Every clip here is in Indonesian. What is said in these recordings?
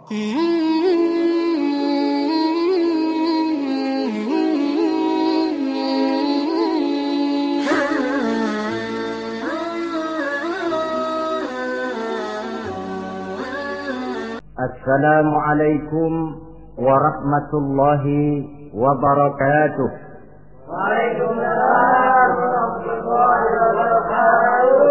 Assalamualaikum warahmatullahi wabarakatuh. Waalaikumsalam warahmatullahi wabarakatuh.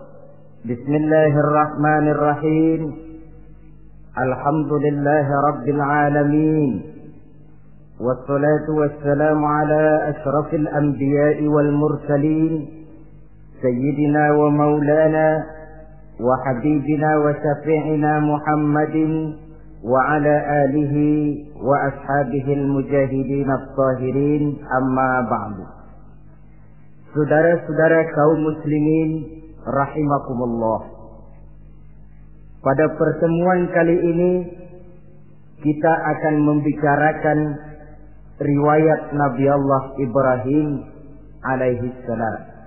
Bismillahirrahmanirrahim. Alhamdulillahi rabbil alamin. Wassalatu wassalamu ala ashrafil anbiya'i wal mursalin sayyidina wa maulana wa habibina wa syafi'ina Muhammadin wa ala alihi wa ashabihi al-mujahidin at-tahirin, amma ba'du. Saudara-saudara kaum muslimin rahimakumullah. Pada pertemuan kali ini kita akan membicarakan riwayat Nabi Allah Ibrahim alaihi salam.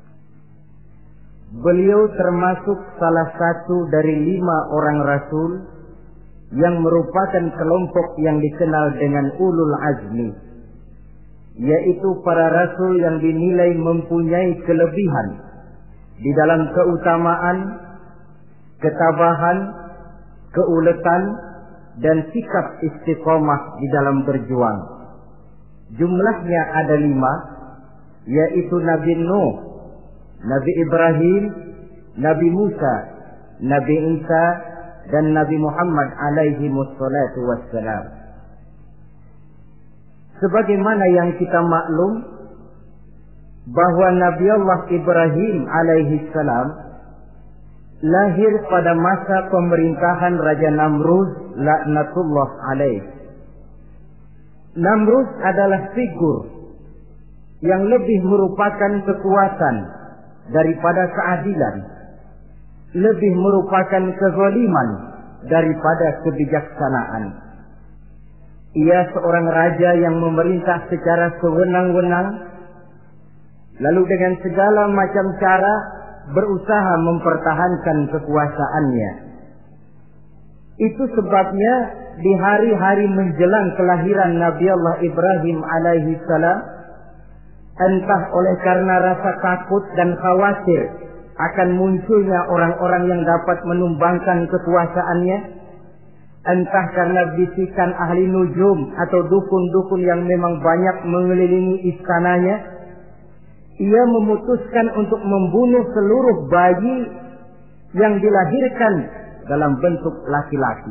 Beliau termasuk salah satu dari 5 orang rasul yang merupakan kelompok yang dikenal dengan ulul azmi, yaitu para rasul yang dinilai mempunyai kelebihan di dalam keutamaan, ketabahan, keuletan, dan sikap istiqomah di dalam berjuang. Jumlahnya ada 5, yaitu Nabi Nuh, Nabi Ibrahim, Nabi Musa, Nabi Isa, dan Nabi Muhammad alaihi wassalatu wassalam. Sebagaimana yang kita maklum bahwa Nabi Allah Ibrahim alaihi salam lahir pada masa pemerintahan Raja Namrud laknatullah alaih. Namrud adalah figur yang lebih merupakan kekuatan daripada keadilan, lebih merupakan kezaliman daripada kebijaksanaan. Ia seorang raja yang memerintah secara sewenang-wenang, lalu dengan segala macam cara berusaha mempertahankan kekuasaannya. Itu sebabnya di hari-hari menjelang kelahiran Nabi Allah Ibrahim alaihi salam, entah oleh karena rasa takut dan khawatir akan munculnya orang-orang yang dapat menumbangkan kekuasaannya, entah karena bisikan ahli nujum atau dukun-dukun yang memang banyak mengelilingi istananya, ia memutuskan untuk membunuh seluruh bayi yang dilahirkan dalam bentuk laki-laki.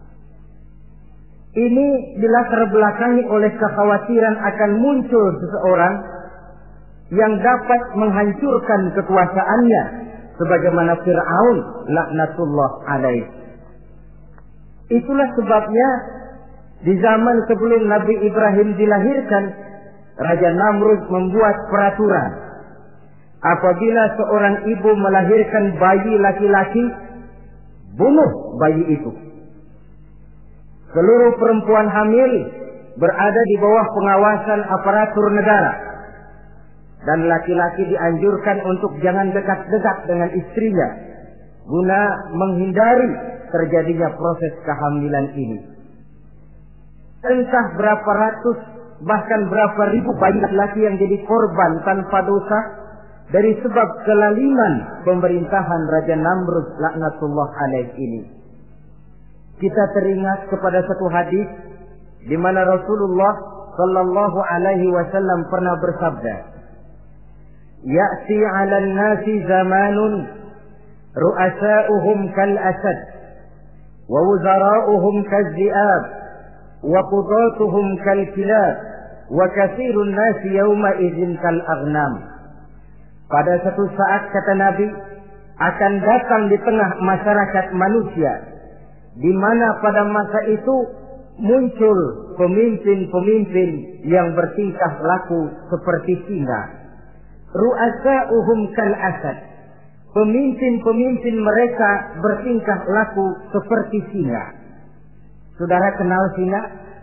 Ini dilatar belakangi oleh kekhawatiran akan muncul seseorang yang dapat menghancurkan kekuasaannya, sebagaimana Fir'aun laknatullah alaih. Itulah sebabnya di zaman sebelum Nabi Ibrahim dilahirkan, Raja Namrud membuat peraturan. Apabila seorang ibu melahirkan bayi laki-laki, bunuh bayi itu. Seluruh perempuan hamil berada di bawah pengawasan aparatur negara, dan laki-laki dianjurkan untuk jangan dekat-dekat dengan istrinya guna menghindari terjadinya proses kehamilan ini. Entah berapa ratus bahkan berapa ribu bayi laki-laki yang jadi korban tanpa dosa dari sebab kelaliman pemerintahan Raja Namrud laknatullah alaih ini. Kita teringat kepada satu hadis di mana Rasulullah sallallahu alaihi wasallam pernah bersabda, "Ya'ti 'alan nasi zamanun ru'asa'uhum kal asad wa wuzara'uhum kal zi'ab wa qudatuhum kal kilab wa katsirun nasi yawma idzin kal aghnam." Pada satu saat, kata Nabi, akan datang di tengah masyarakat manusia di mana pada masa itu muncul pemimpin-pemimpin yang bertingkah laku seperti singa. Ru'asa'uhum kal asad. Pemimpin-pemimpin mereka bertingkah laku seperti singa. Saudara kenal singa?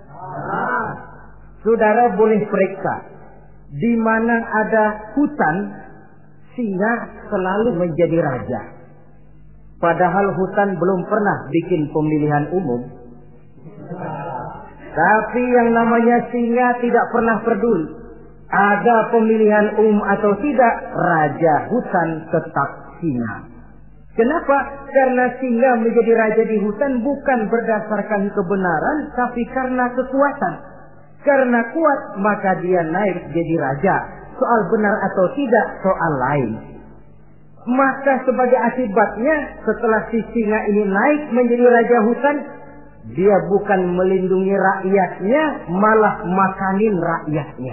Saudara boleh periksa. Di mana ada hutan, singa selalu menjadi raja. Padahal hutan belum pernah bikin pemilihan umum. Tapi yang namanya singa tidak pernah peduli. Ada pemilihan atau tidak, raja hutan tetap singa. Kenapa? Karena singa menjadi raja di hutan bukan berdasarkan kebenaran, tapi karena kekuatan. Karena kuat, maka dia naik jadi raja. Soal benar atau tidak, soal lain. Maka sebagai akibatnya, setelah si singa ini naik menjadi raja hutan, dia bukan melindungi rakyatnya, malah makanin rakyatnya.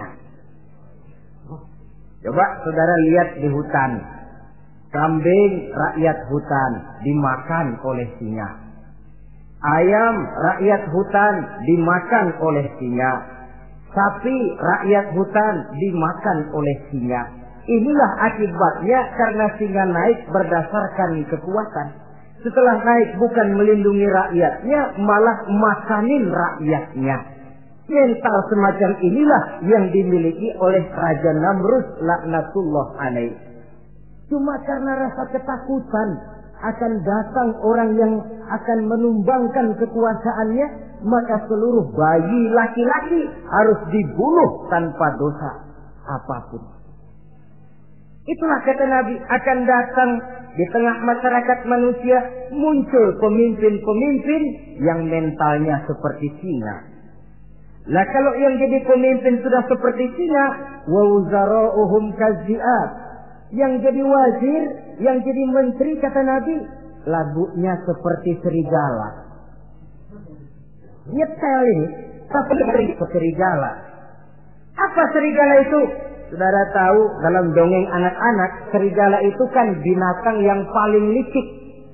Coba saudara lihat di hutan. Kambing rakyat hutan dimakan oleh singa. Ayam rakyat hutan dimakan oleh singa. Sapi rakyat hutan dimakan oleh singa. Inilah akibatnya karena singa naik berdasarkan kekuatan. Setelah naik bukan melindungi rakyatnya, malah makanin rakyatnya. Mental semacam inilah yang dimiliki oleh Raja Namrud laknatullah alaih. Cuma karena rasa ketakutan akan datang orang yang akan menumbangkan kekuasaannya, maka seluruh bayi laki-laki harus dibunuh tanpa dosa apapun. Itulah kata Nabi, akan datang di tengah masyarakat manusia muncul pemimpin-pemimpin yang mentalnya seperti singa. Nah kalau yang jadi pemimpin sudah seperti singa, wa wuzara'uhum kazzi'ab, yang jadi wazir, yang jadi menteri kata Nabi, lagunya seperti serigala. Nyetel ini, tapi serigala. Apa serigala itu? Saudara tahu dalam dongeng anak-anak, serigala itu kan binatang yang paling licik.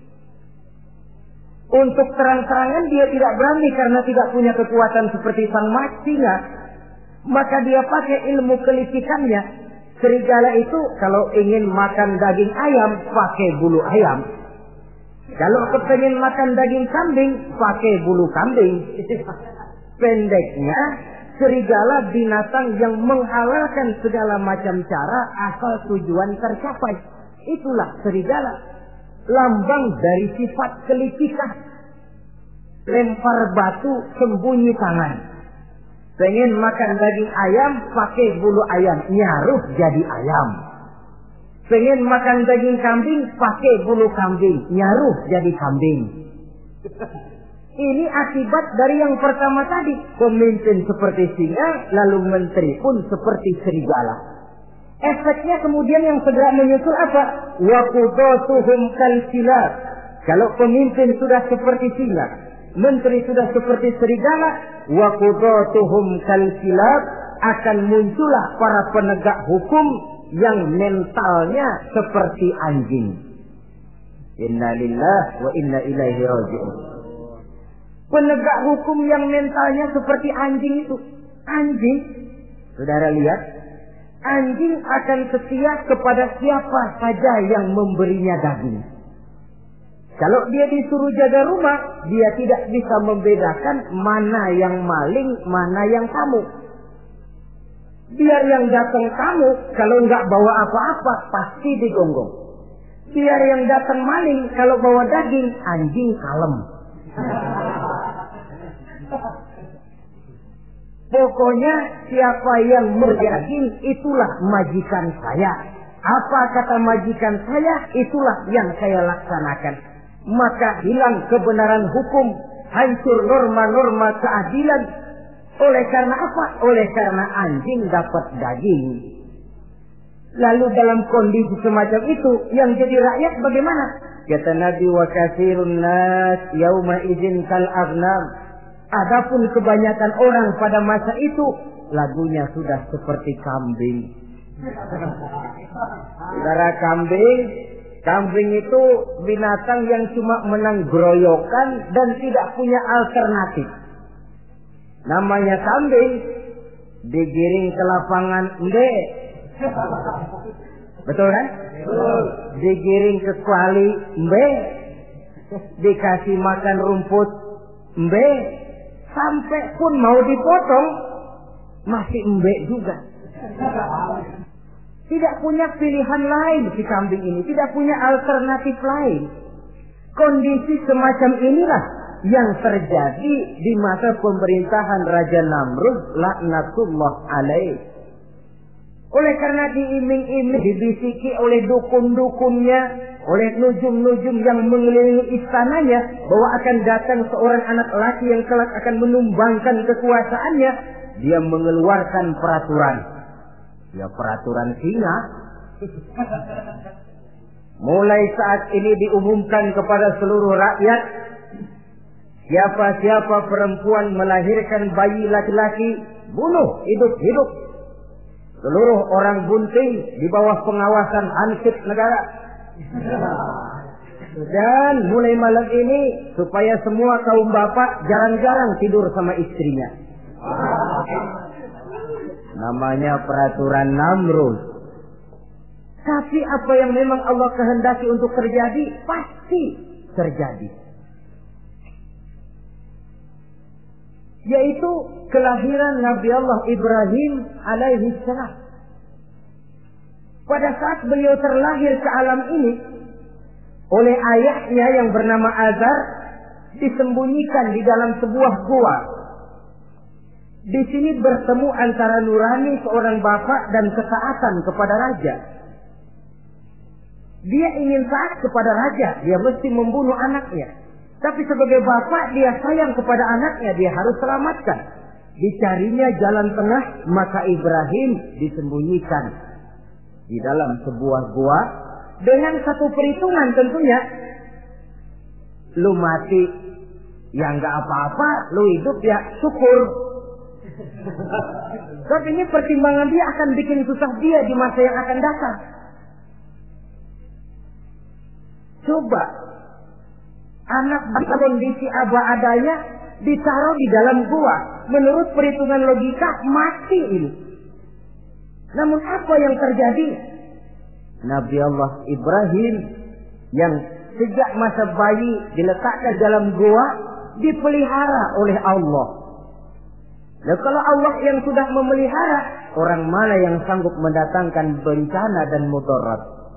Untuk terang-terangan dia tidak berani karena tidak punya kekuatan seperti sang singa. Maka dia pakai ilmu kelicikannya. Serigala itu kalau ingin makan daging ayam, pakai bulu ayam. Kalau kepengen makan daging kambing, pakai bulu kambing. Pendeknya, serigala binatang yang menghalalkan segala macam cara asal tujuan tercapai. Itulah serigala. Lambang dari sifat kelicikan. Lempar batu, sembunyi tangan. Pengen makan daging ayam, pakai bulu ayam, nyaruh jadi ayam. Pengen makan daging kambing, pakai bulu kambing, nyaruh jadi kambing. Ini akibat dari yang pertama tadi. Pemimpin seperti singa, lalu menteri pun seperti serigala. Efeknya kemudian yang segera menyusul apa? Wa qudatuhum kalsilab. Kalau pemimpin sudah seperti singa, menteri sudah seperti serigala, wa qudatuhum kalsilab, akan muncullah para penegak hukum yang mentalnya seperti anjing. Inna lillahi wa inna ilaihi raji'un. Penegak hukum yang mentalnya seperti anjing itu. Anjing, saudara lihat, anjing akan setia kepada siapa saja yang memberinya daging. Kalau dia disuruh jaga rumah, dia tidak bisa membedakan mana yang maling, mana yang tamu. Biar yang datang tamu, kalau nggak bawa apa-apa, pasti digonggong. Biar yang datang maling, kalau bawa daging, anjing kalem. Pokoknya siapa yang berdaging, itulah majikan saya. Apa kata majikan saya, itulah yang saya laksanakan. Maka hilang kebenaran hukum, hancur norma-norma keadilan. Oleh karena apa? Oleh karena anjing dapat daging. Lalu dalam kondisi semacam itu, yang jadi rakyat bagaimana? Kata Nabi, wa katsirun nas yauma idzin kal aghnam. Adapun kebanyakan orang pada masa itu, lagunya sudah seperti kambing. Saudara, kambing itu binatang yang cuma menang groyokan dan tidak punya alternatif. Namanya kambing, digiring ke lapangan embe. Betul kan? Digiring ke kuali embe. Dikasih makan rumput embe. Sampai pun mau dipotong, masih embe juga. Tidak punya pilihan lain si kambing ini. Tidak punya alternatif lain. Kondisi semacam inilah yang terjadi di masa pemerintahan Raja Namrud laknatullah alaih. Oleh karena diiming-iming, dibisiki oleh dukun-dukunnya, oleh nujum-nujum yang mengelilingi istananya, bahwa akan datang seorang anak laki yang kelak akan menumbangkan kekuasaannya, dia mengeluarkan peraturan. Ya, peraturan singa. Mulai saat ini diumumkan kepada seluruh rakyat, siapa-siapa perempuan melahirkan bayi laki-laki, bunuh hidup-hidup. Seluruh orang bunting di bawah pengawasan Ansip negara. Dan mulai malam ini, supaya semua kaum bapak jarang-jarang tidur sama istrinya. Namanya peraturan Namrud. Tapi apa yang memang Allah kehendaki untuk terjadi, pasti terjadi. Yaitu kelahiran Nabi Allah Ibrahim alaihi salam. Pada saat beliau terlahir ke alam ini, oleh ayahnya yang bernama Azar, disembunyikan di dalam sebuah gua. Di sini bertemu antara nurani seorang bapak dan ketaatan kepada raja. Dia ingin taat kepada raja, dia mesti membunuh anaknya. Tapi sebagai bapak, dia sayang kepada anaknya, dia harus selamatkan. Dicarinya jalan tengah, maka Ibrahim disembunyikan di dalam sebuah gua dengan satu perhitungan tentunya. Lu mati, ya nggak apa-apa, lu hidup ya syukur. Tapi ini pertimbangan dia akan bikin susah dia di masa yang akan datang. Coba anak dalam kondisi apa adanya ditaruh di dalam gua, menurut perhitungan logika mati ini. Namun apa yang terjadi? Nabi Allah Ibrahim yang sejak masa bayi diletakkan dalam gua dipelihara oleh Allah. Nah, kalau Allah yang sudah memelihara, orang mana yang sanggup mendatangkan bencana dan mudarat?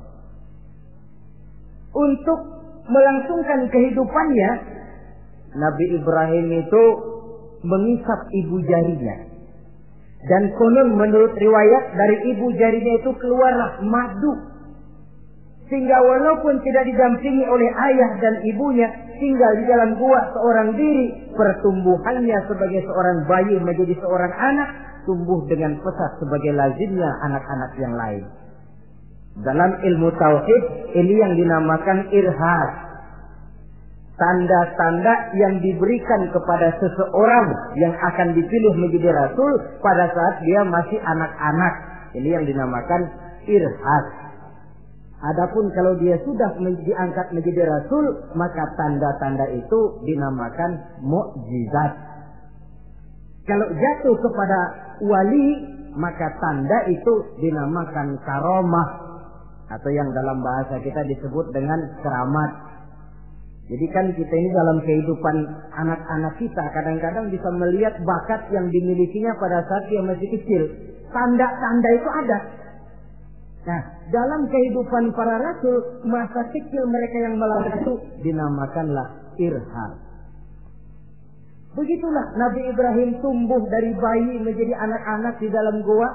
Untuk melangsungkan kehidupannya, Nabi Ibrahim itu mengisap ibu jarinya. Dan konon menurut riwayat dari ibu jarinya itu keluarlah madu. Sehingga walaupun tidak didampingi oleh ayah dan ibunya, tinggal di dalam gua seorang diri, pertumbuhannya sebagai seorang bayi menjadi seorang anak, tumbuh dengan pesat sebagai lazimnya anak-anak yang lain. Dalam ilmu tauhid ini yang dinamakan irhas. Tanda-tanda yang diberikan kepada seseorang yang akan dipilih menjadi rasul pada saat dia masih anak-anak. Ini yang dinamakan irhas. Adapun kalau dia sudah diangkat menjadi rasul, maka tanda-tanda itu dinamakan mukjizat. Kalau jatuh kepada wali, maka tanda itu dinamakan karomah, atau yang dalam bahasa kita disebut dengan keramat. Jadi kan kita ini dalam kehidupan anak-anak kita kadang-kadang bisa melihat bakat yang dimilikinya pada saat dia masih kecil. Tanda-tanda itu ada. Nah, dalam kehidupan para rasul, masa kecil mereka yang melakukan itu dinamakanlah irham. Begitulah Nabi Ibrahim tumbuh dari bayi menjadi anak-anak di dalam gua.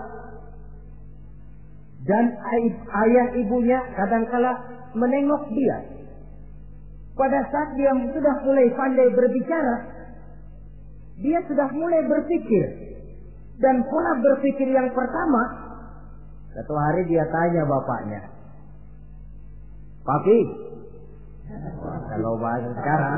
Dan ayah ibunya kadangkala menengok dia. Pada saat dia sudah mulai pandai berbicara, dia sudah mulai berpikir. Dan pola berpikir yang pertama, satu hari dia tanya bapaknya, "Papi," kalau bahasa sekarang,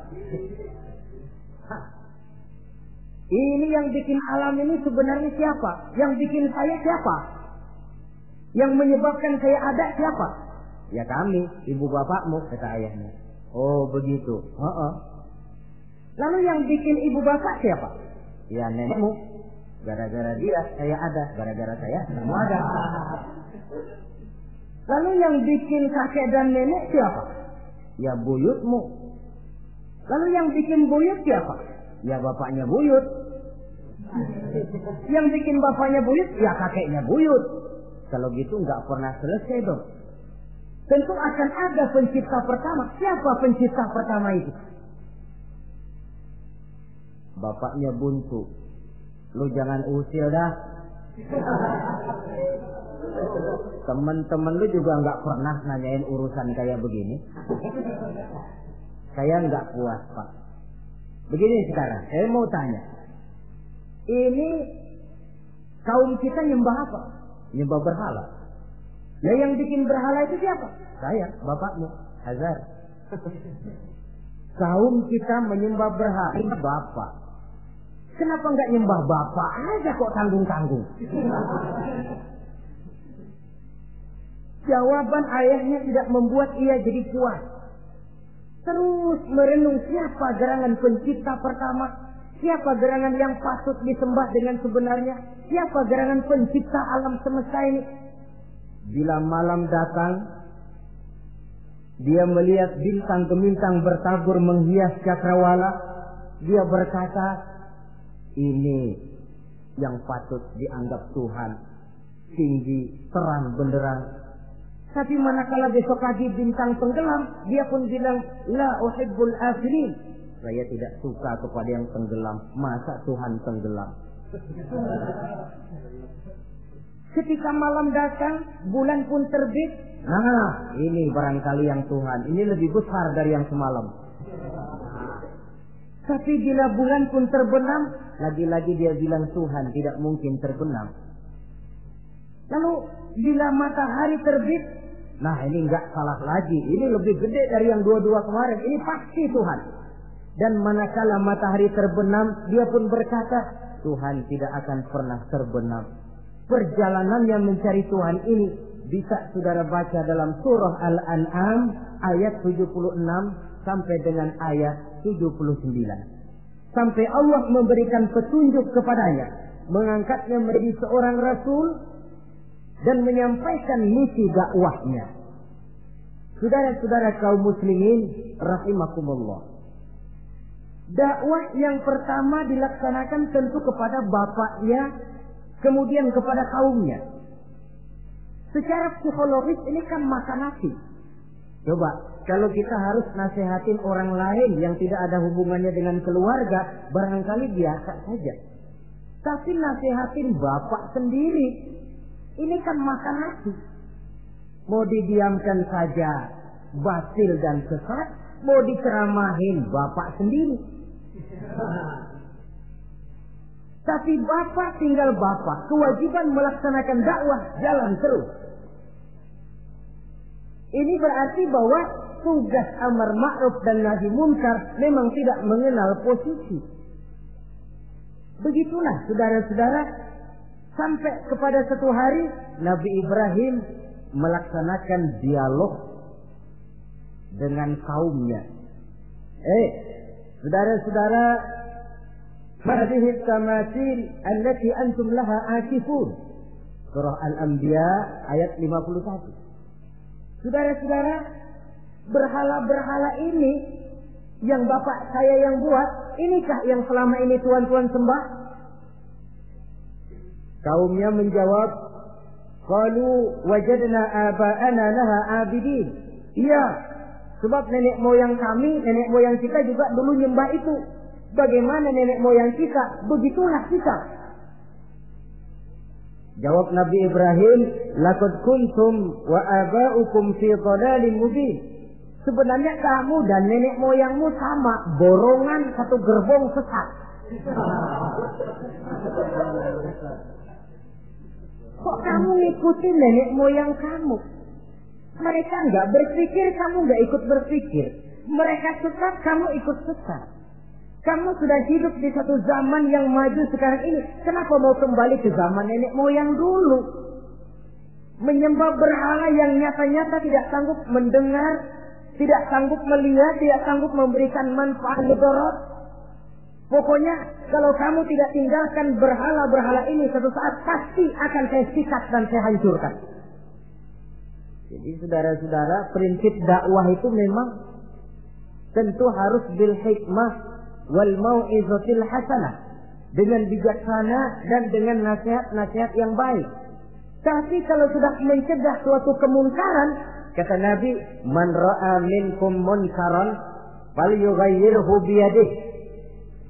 "ini yang bikin alam ini sebenarnya siapa? Yang bikin saya siapa? Yang menyebabkan saya ada siapa?" "Ya kami, ibu bapakmu," kata ayahnya. "Oh begitu." "Lalu yang bikin ibu bapak siapa?" "Ya nenekmu. Gara-gara dia saya ada, gara-gara saya kamu ada." "Lalu yang bikin kakek dan nenek siapa?" "Ya buyutmu." "Lalu yang bikin buyut siapa?" "Ya bapaknya buyut." "Yang bikin bapaknya buyut?" "Ya kakeknya buyut." Kalau gitu nggak pernah selesai dong. Tentu akan ada pencipta pertama. Siapa pencipta pertama itu? bapaknya buntu. Lu jangan usil dah. Temen-temen lu juga nggak pernah nanyain urusan kayak begini. Saya nggak puas, Pak. Begini sekarang, saya mau tanya. Ini kaum kita nyembah apa? Nyembah berhala. Nah, yang bikin berhala itu siapa? Saya, bapakmu, Hazar. Kaum kita menyembah berhala. Ini bapak. Kenapa nggak nyembah bapak aja kok tanggung-tanggung? Jawaban ayahnya tidak membuat ia jadi puas. Terus merenung siapa gerangan pencipta pertama, siapa gerangan yang patut disembah dengan sebenarnya, siapa gerangan pencipta alam semesta ini. Bila malam datang, dia melihat bintang gemintang bertabur menghias cakrawala. Dia berkata, ini yang patut dianggap Tuhan, tinggi, terang, benderang. Tapi manakala besok pagi bintang tenggelam, dia pun bilang, la uhibbul afilin. Saya tidak suka kepada yang tenggelam. Masa Tuhan tenggelam? Ketika malam datang, bulan pun terbit. Nah, ini barangkali yang Tuhan. Ini lebih besar dari yang semalam. Tapi bila bulan pun terbenam, lagi-lagi dia bilang Tuhan tidak mungkin terbenam. Lalu bila matahari terbit, nah ini enggak salah lagi. Ini lebih gede dari yang dua-dua kemarin. Ini pasti Tuhan. Dan manakala matahari terbenam, dia pun berkata, Tuhan tidak akan pernah terbenam. Perjalanan yang mencari Tuhan ini bisa saudara baca dalam surah Al-An'am ayat 76 sampai dengan ayat 79. Sampai Allah memberikan petunjuk kepadanya, mengangkatnya menjadi seorang rasul dan menyampaikan misi dakwahnya. Saudara-saudara kaum muslimin rahimakumullah. Dakwah yang pertama dilaksanakan tentu kepada bapaknya, kemudian kepada kaumnya. Secara psikologis ini kan makan nasi. Coba, kalau kita harus nasihatin orang lain yang tidak ada hubungannya dengan keluarga, barangkali biasa saja. Tapi nasihatin bapak sendiri, ini kan makan nasi. Mau didiamkan saja batil dan sesat, mau diceramahin bapak sendiri. Tapi bapak tinggal bapak, kewajiban melaksanakan dakwah jalan terus. Ini berarti bahwa tugas amar ma'ruf dan nahi munkar memang tidak mengenal posisi. Begitulah saudara-saudara, sampai kepada satu hari Nabi Ibrahim melaksanakan dialog dengan kaumnya. Saudara-saudara, hadhihi tamathil allati antum laha akifun. Surah Al-Anbiya ayat 51. Saudara-saudara, berhala-berhala ini yang bapak saya yang buat, inikah yang selama ini tuan-tuan sembah? Kaumnya menjawab, qalu wajadna aba'ana laha abidin. Iya, sebab nenek moyang kami, nenek moyang kita juga dulu nyembah itu. Bagaimana nenek moyang kita, begitulah kita. Jawab Nabi Ibrahim, laqad kuntum wa aba'ukum fi dhalalin mubin. Sebenarnya kamu dan nenek moyangmu sama, borongan satu gerbong sesat. Kok kamu ngikutin nenek moyang kamu? Mereka enggak berpikir, kamu enggak ikut berpikir. Mereka sesat, kamu ikut sesat. Kamu sudah hidup di satu zaman yang maju sekarang ini. Kenapa mau kembali ke zaman nenek moyang dulu? Menyembah berhala yang nyata-nyata tidak sanggup mendengar, tidak sanggup melihat, tidak sanggup memberikan manfaat mudarat. Pokoknya kalau kamu tidak tinggalkan berhala-berhala ini, satu saat pasti akan saya sikat dan saya hancurkan. Jadi saudara-saudara, prinsip dakwah itu memang tentu harus bil hikmah wal mau'izatil hasanah, dengan bijaksana dan dengan nasihat-nasihat yang baik. Tapi kalau sudah mencegah suatu kemungkaran, kata Nabi, man ra'a minkum munkaran falyughayyirhu biyadihi.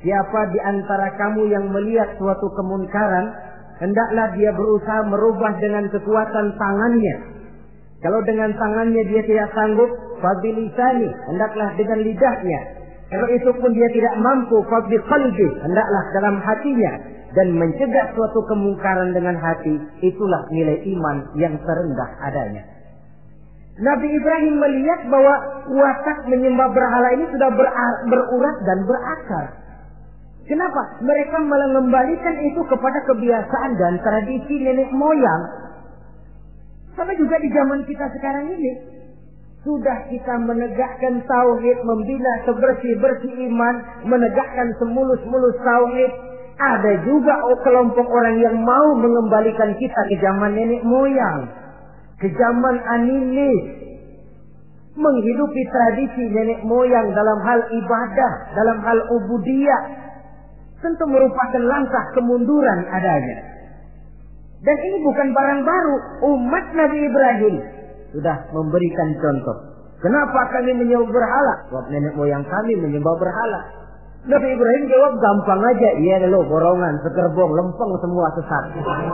siapa di antara kamu yang melihat suatu kemunkaran, hendaklah dia berusaha merubah dengan kekuatan tangannya. Kalau dengan tangannya dia tidak sanggup, fabilisani, hendaklah dengan lidahnya. Kalau itu pun dia tidak mampu, fabiqalbi, hendaklah dalam hatinya. Dan mencegah suatu kemungkaran dengan hati, itulah nilai iman yang terendah adanya. Nabi Ibrahim melihat bahwa watak menyembah berhala ini sudah berurat dan berakar. Kenapa? Mereka mengembalikan itu kepada kebiasaan dan tradisi nenek moyang. Sama juga di zaman kita sekarang ini. Sudah kita menegakkan tauhid, membina sebersih-bersih iman, menegakkan semulus-mulus tauhid. Ada juga kelompok orang yang mau mengembalikan kita ke zaman nenek moyang, ke zaman animis, menghidupi tradisi nenek moyang dalam hal ibadah, dalam hal ubudiyah. Tentu merupakan langkah kemunduran adanya. Dan ini bukan barang baru. Umat Nabi Ibrahim sudah memberikan contoh. Kenapa kami menyembah berhala? Sebab nenek moyang kami menyembah berhala. Nabi Ibrahim jawab gampang aja. Iya lo borongan, sekerbong, lempeng semua sesat.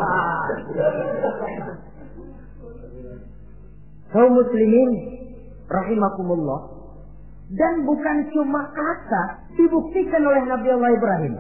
Kaum muslimin rahimakumullah. Dan bukan cuma kata, dibuktikan oleh Nabi Allah Ibrahim.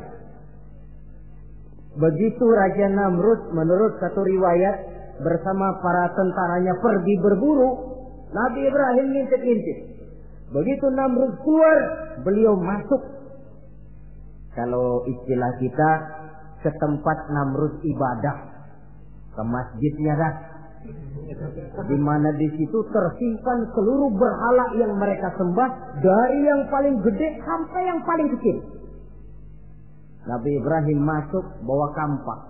Begitu Raja Namrud menurut satu riwayat bersama para tentaranya pergi berburu, Nabi Ibrahim ngintip-ngintip. Begitu Namrud keluar, beliau masuk. Kalau istilah kita, ke tempat Namrud ibadah, ke masjidnya dah. Di mana di situ tersimpan seluruh berhala yang mereka sembah, dari yang paling gede sampai yang paling kecil. Nabi Ibrahim masuk bawa kampak.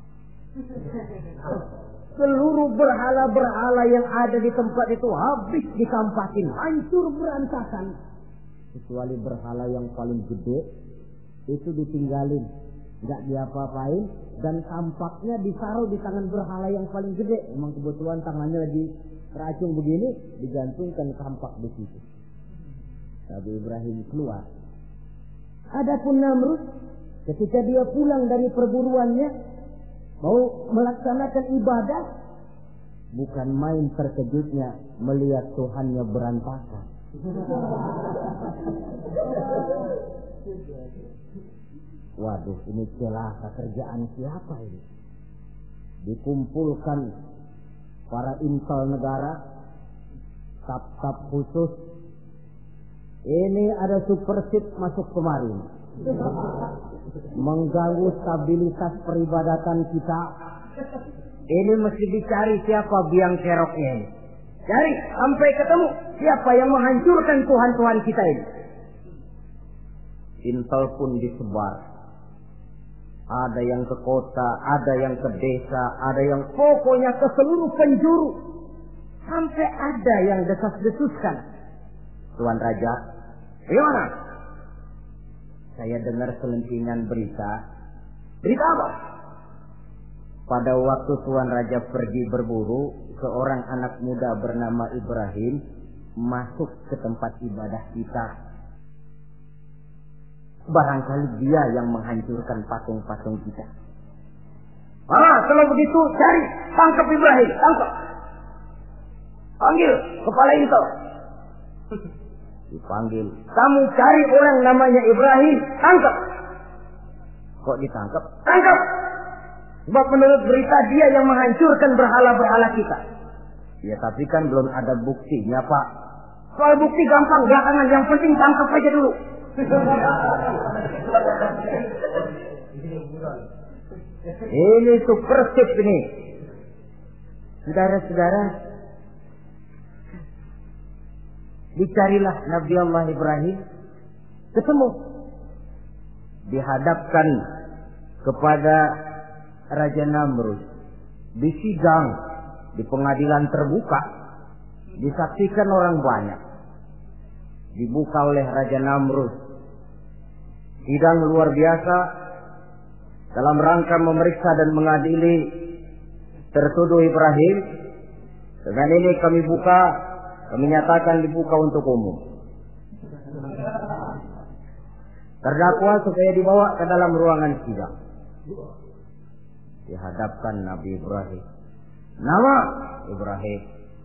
Seluruh berhala-berhala yang ada di tempat itu habis dikampakin, hancur berantakan. Kecuali berhala yang paling gede, itu ditinggalin, nggak diapa-apain, dan kampaknya ditaruh di tangan berhala yang paling gede. Memang kebetulan tangannya lagi teracung begini, digantungkan kampak di situ. Nabi Ibrahim keluar. Adapun Namrud, ketika dia pulang dari perburuannya, mau melaksanakan ibadah, bukan main terkejutnya melihat Tuhannya berantakan. Waduh, ini celaka kerjaan siapa ini? Dikumpulkan para intel negara, staf-staf khusus. Ini ada supersip masuk kemarin, mengganggu stabilitas peribadatan kita. Ini mesti dicari siapa biang keroknya ini. Cari sampai ketemu siapa yang menghancurkan Tuhan-Tuhan kita ini. Intel pun disebar. Ada yang ke kota, ada yang ke desa, ada yang pokoknya ke seluruh penjuru. Sampai ada yang desas-desuskan. Tuan Raja, gimana? Saya dengar selentingan berita. Berita apa? Pada waktu Tuan Raja pergi berburu, seorang anak muda bernama Ibrahim masuk ke tempat ibadah kita. Barangkali dia yang menghancurkan patung-patung kita. Kalau begitu cari, tangkap Ibrahim, tangkap. Panggil kepala intel. Dipanggil. Kamu cari orang namanya Ibrahim, tangkap. Kok ditangkap? Tangkap. Sebab menurut berita dia yang menghancurkan berhala-berhala kita. Ya tapi kan belum ada buktinya, Pak. Soal bukti gampang, belakangan, yang penting tangkap aja dulu. Ini supersip ini. Saudara-saudara, dicarilah Nabi Allah Ibrahim, ketemu, dihadapkan kepada Raja Namrud, disidang di pengadilan terbuka, disaksikan orang banyak, dibuka oleh Raja Namrud. Sidang luar biasa dalam rangka memeriksa dan mengadili tertuduh Ibrahim. Dengan ini kami nyatakan dibuka untuk umum. Terdakwa supaya dibawa ke dalam ruangan sidang. Dihadapkan Nabi Ibrahim. Nama Ibrahim.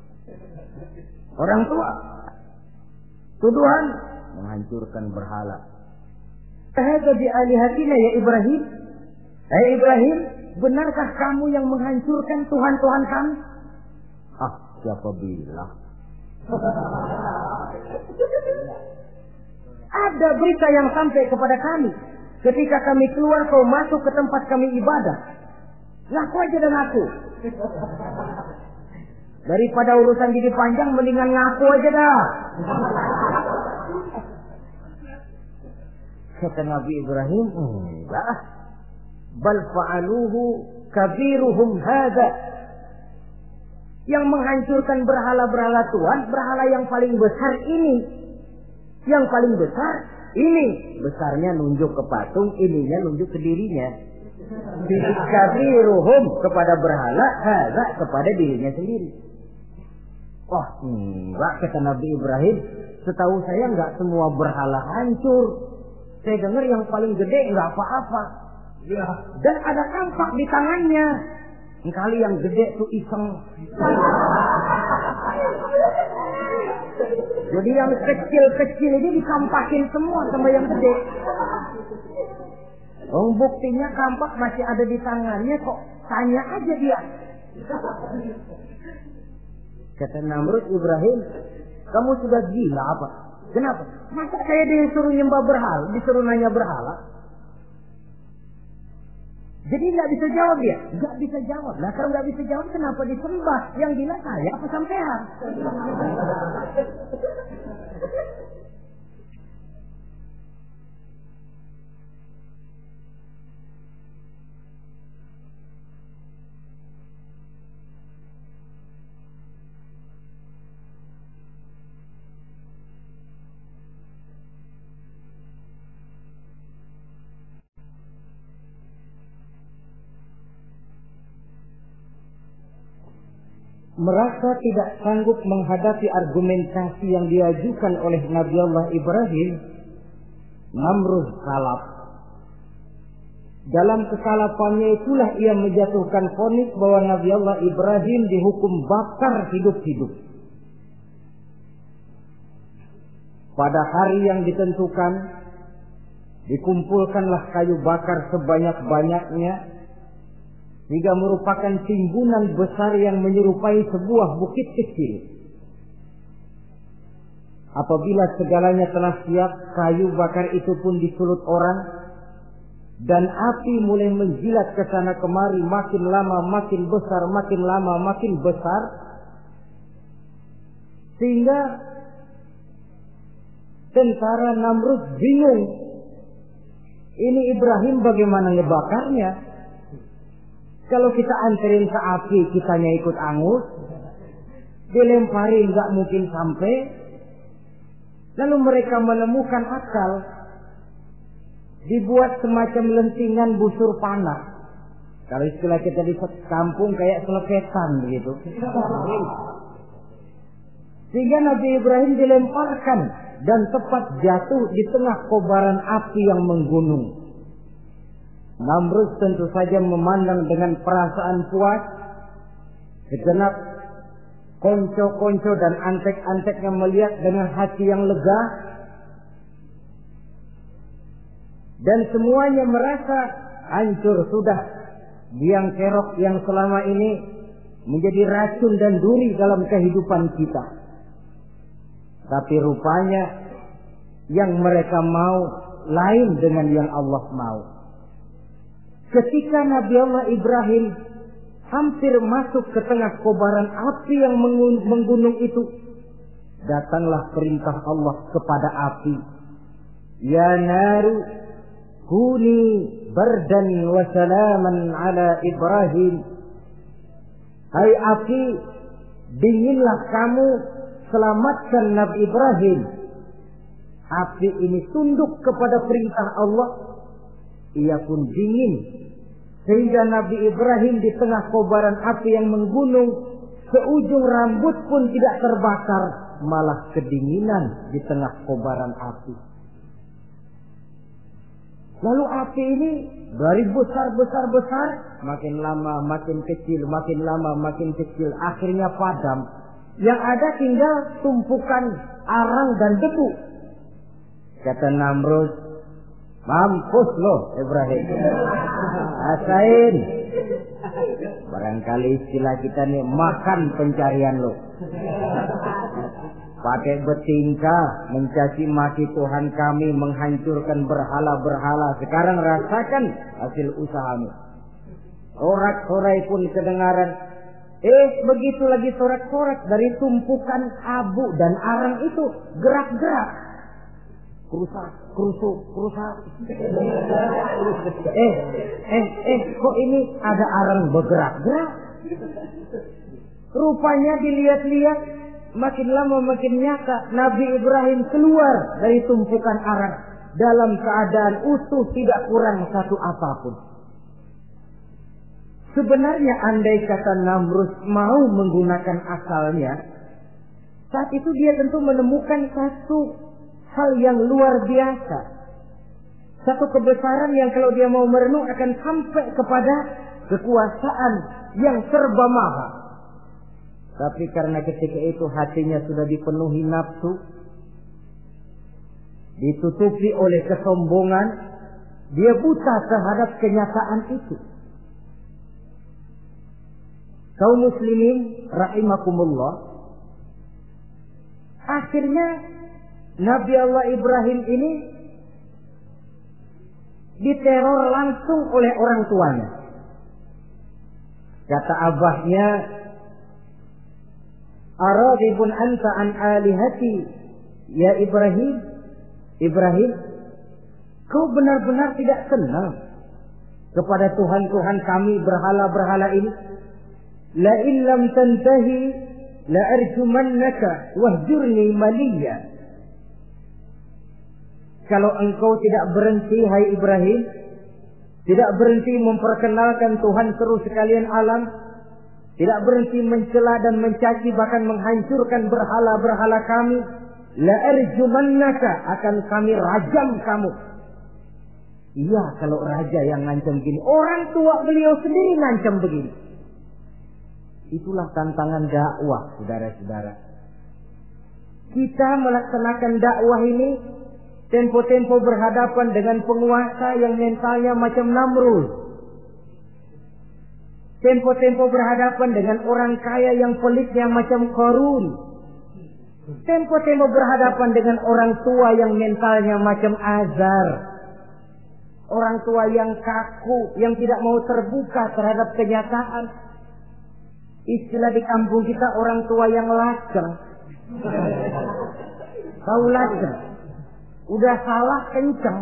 Orang tua. Tuduhan menghancurkan berhala. Hadza bi alihatina ya Ibrahim. Hai Ibrahim, benarkah kamu yang menghancurkan Tuhan-Tuhan kami? Ah, siapa bilang? Ada berita yang sampai kepada kami. Ketika kami keluar, kau masuk ke tempat kami ibadah. Ngaku aja dan ngaku. Daripada urusan jadi panjang, mendingan ngaku aja dah. Kata Nabi Ibrahim, enggak. Bal fa'aluhu kabiruhum hadha. Yang menghancurkan berhala-berhala Tuhan, berhala yang paling besar ini. Yang paling besar ini. Besarnya nunjuk ke patung, ininya nunjuk ke dirinya. Kabiruhum kepada berhala, hadha kepada dirinya sendiri. Wah, enggak, kata Nabi Ibrahim. Setahu saya enggak semua berhala hancur. Saya dengar yang paling gede enggak apa-apa. Ya. Dan ada kampak di tangannya. Kali yang gede tuh iseng. Jadi yang kecil-kecil ini dikampakin semua sama yang gede. Oh, buktinya kampak masih ada di tangannya kok. Tanya aja dia. Kata Namrud, Ibrahim, kamu sudah gila apa? Kenapa? Masa saya disuruh nyembah berhala, disuruh nanya berhala? Jadi nggak bisa jawab dia, nggak bisa jawab. Nah kalau nggak bisa jawab, kenapa disembah? Yang gila saya apa sampean? Merasa tidak sanggup menghadapi argumentasi yang diajukan oleh Nabi Allah Ibrahim, Namrud kalap. Dalam kesalapannya itulah ia menjatuhkan vonis bahwa Nabi Allah Ibrahim dihukum bakar hidup-hidup. Pada hari yang ditentukan, dikumpulkanlah kayu bakar sebanyak-banyaknya, sehingga merupakan timbunan besar yang menyerupai sebuah bukit kecil. Apabila segalanya telah siap, kayu bakar itu pun disulut orang, dan api mulai menjilat ke sana kemari, makin lama makin besar, makin lama makin besar, sehingga tentara Namrud bingung. Ini Ibrahim bagaimana ngebakarnya? Kalau kita anterin ke api, kitanya ikut angus, dilemparin nggak mungkin sampai. Lalu mereka menemukan akal, dibuat semacam lentingan busur panah. Kalau istilah kita di kampung kayak selepetan begitu. Sehingga Nabi Ibrahim dilemparkan dan tepat jatuh di tengah kobaran api yang menggunung. Namrud tentu saja memandang dengan perasaan puas. Segenap konco-konco dan antek-anteknya melihat dengan hati yang lega. Dan semuanya merasa hancur sudah biang kerok yang selama ini menjadi racun dan duri dalam kehidupan kita. Tapi rupanya yang mereka mau lain dengan yang Allah mau. Ketika Nabi Allah Ibrahim hampir masuk ke tengah kobaran api yang menggunung itu, datanglah perintah Allah kepada api. Ya naru kuni bardan wa salaman ala Ibrahim. Hai api, dinginlah kamu, selamatkan Nabi Ibrahim. Api ini tunduk kepada perintah Allah. Ia pun dingin, sehingga Nabi Ibrahim di tengah kobaran api yang menggunung, seujung rambut pun tidak terbakar, malah kedinginan di tengah kobaran api. Lalu api ini dari besar, makin lama makin kecil, makin lama makin kecil, akhirnya padam. Yang ada tinggal tumpukan arang dan debu. Kata Namrud, mampus loh Ibrahim. Rasain. Barangkali istilah kita nih, makan pencarian lo. Pakai bertingkah mencaci maki Tuhan kami, menghancurkan berhala-berhala. Sekarang rasakan hasil usahamu. Sorak-sorai pun kedengaran. Begitu lagi sorak-sorak dari tumpukan abu dan arang itu gerak-gerak. Kerusak. Kok ini ada arang bergerak-gerak? Rupanya dilihat-lihat, makin lama makin nyata, Nabi Ibrahim keluar dari tumpukan arang dalam keadaan utuh, tidak kurang satu apapun. Sebenarnya andai kata Namrud mau menggunakan akalnya, saat itu dia tentu menemukan satu hal yang luar biasa. Satu kebesaran yang kalau dia mau merenung akan sampai kepada kekuasaan yang serba maha. Tapi karena ketika itu hatinya sudah dipenuhi nafsu, ditutupi oleh kesombongan, dia buta terhadap kenyataan itu. Kaum muslimin rahimakumullah, akhirnya Nabi Allah Ibrahim ini diteror langsung oleh orang tuanya. Kata abahnya, "Aradibun anta an alihati ya Ibrahim? Ibrahim, kau benar-benar tidak senang kepada Tuhan-Tuhan kami, berhala-berhala ini? La in lam tantahi la arjumannaka wahjurni maliya." Kalau engkau tidak berhenti, hai Ibrahim, tidak berhenti memperkenalkan Tuhan seru sekalian alam, tidak berhenti mencela dan mencaci bahkan menghancurkan berhala-berhala kami, la arjumannaka, akan kami rajam kamu. Iya, kalau raja yang ngancam begini, orang tua beliau sendiri ngancam begini. Itulah tantangan dakwah, saudara-saudara. Kita melaksanakan dakwah ini tempo-tempo berhadapan dengan penguasa yang mentalnya macam Namrud. Tempo-tempo berhadapan dengan orang kaya yang pelitnya macam Qarun. Tempo-tempo berhadapan dengan orang tua yang mentalnya macam Azar. Orang tua yang kaku, yang tidak mau terbuka terhadap kenyataan. Istilah di kampung kita, orang tua yang laceng. Tahu laceng? Udah salah kenceng.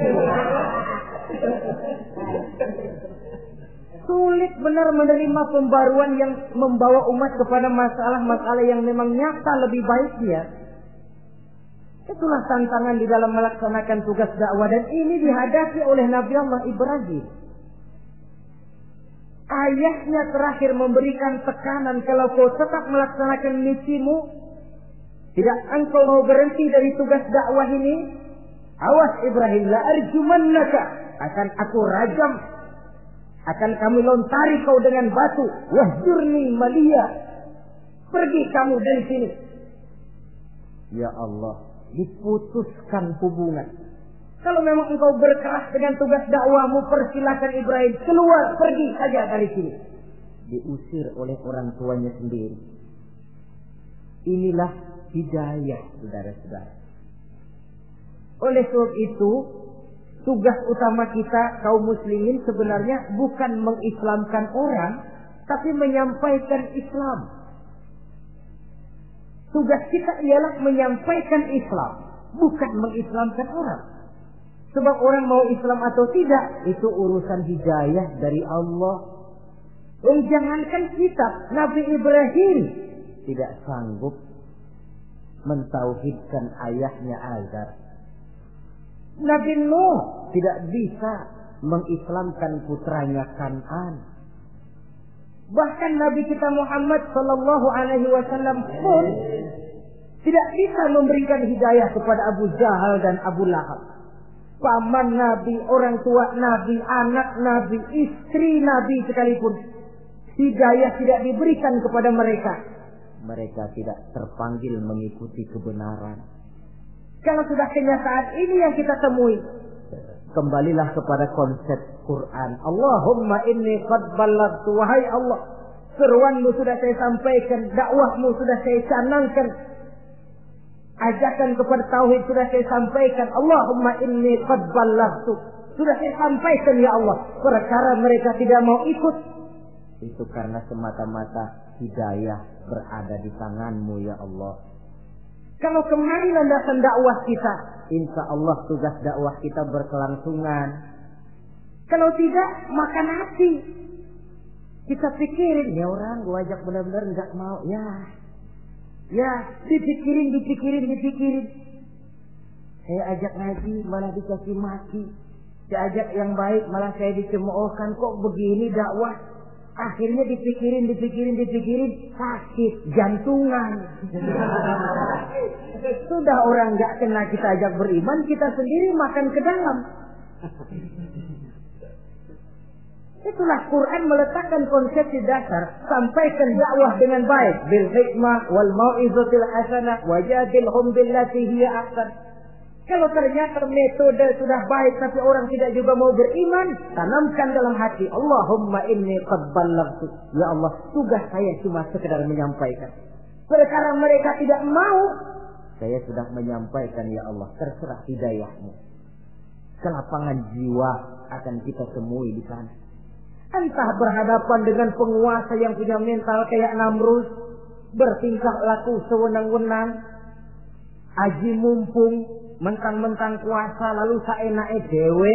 Sulit benar menerima pembaruan yang membawa umat kepada masalah-masalah yang memang nyata lebih baik dia. Itulah tantangan di dalam melaksanakan tugas dakwah, dan ini dihadapi oleh Nabi Allah Ibrahim. Ayahnya terakhir memberikan tekanan, kalau kau tetap melaksanakan misimu, tidak engkau mau berhenti dari tugas dakwah ini, awas Ibrahim, la arjumannaka, akan aku rajam, akan kami lontari kau dengan batu, wahjurni maliya, pergi kamu dari sini. Ya Allah, diputuskan hubungan. Kalau memang engkau berkeras dengan tugas dakwahmu, persilakan Ibrahim, keluar, pergi saja dari sini. Diusir oleh orang tuanya sendiri. Inilah hidayah, saudara-saudara. Oleh sebab itu, tugas utama kita kaum muslimin sebenarnya bukan mengislamkan orang, tapi menyampaikan Islam. Tugas kita ialah menyampaikan Islam, bukan mengislamkan orang. Sebab orang mau Islam atau tidak, itu urusan hidayah dari Allah. Jangankan kita, Nabi Ibrahim tidak sanggup mentauhidkan ayahnya Azar. Nabi Nuh tidak bisa mengislamkan putranya Kan'an. Bahkan Nabi kita Muhammad sallallahu alaihi wasallam pun tidak bisa memberikan hidayah kepada Abu Jahal dan Abu Lahab. paman Nabi, orang tua Nabi, anak Nabi, istri Nabi sekalipun, hidayah tidak diberikan kepada mereka, mereka tidak terpanggil mengikuti kebenaran. Kalau sudah kenyataan ini yang kita temui, kembalilah kepada konsep Quran. Allahumma inni qad ballaghtu, wahai Allah, seruanmu sudah saya sampaikan, dakwahmu sudah saya canangkan, ajakan kepada tauhid sudah saya sampaikan. Allahumma inni qad ballaghtu, sudah saya sampaikan ya Allah. Perkara mereka tidak mau ikut, itu karena semata-mata hidayah berada di tanganmu ya Allah. Kalau kemari landasan dakwah kita, insya Allah tugas dakwah kita berkelangsungan. Kalau tidak, makan hati. Kita pikirin, ya orang gua ajak benar-benar nggak mau, ya dipikirin. Saya ajak ngaji malah dikasih maki, saya ajak yang baik malah saya dicemoohkan. Kok begini dakwah? Akhirnya dipikirin, sakit jantungan. Sudah orang nggak kena kita ajak beriman, kita sendiri makan ke dalam. Itulah Quran meletakkan konsepsi dasar, sampaikan dakwah dengan baik, bil hikmah wal mau'izatil hasanah wajadilhum billati hiya ahsan. Kalau ternyata metode sudah baik tapi orang tidak juga mau beriman, tanamkan dalam hati, Allahumma inni qad ballaghtu. Ya Allah, tugas saya cuma sekedar menyampaikan. Perkara mereka tidak mau, saya sudah menyampaikan ya Allah, terserah hidayahmu. Kelapangan jiwa akan kita temui di sana. Entah berhadapan dengan penguasa yang punya mental kayak Namrud, bertingkah laku sewenang-wenang, aji mumpung, mentang-mentang kuasa lalu saenake dhewe,